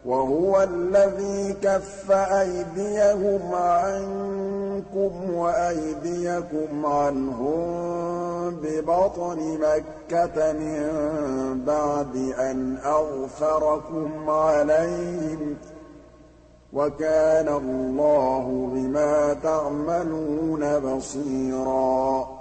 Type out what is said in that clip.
وَهُوَ الَّذِي كَفَّ أَيْدِيَهُمْ عَنكُمْ وَأَيْدِيَكُمْ عَنْهُم بِبَطْنِ مَكَّةَ مِن بَعْدِ أَنْ أَظْفَرَكُمْ عَلَيْهِمْ ۚ وَكَانَ اللَّهُ بِمَا تَعْمَلُونَ بَصِيرًا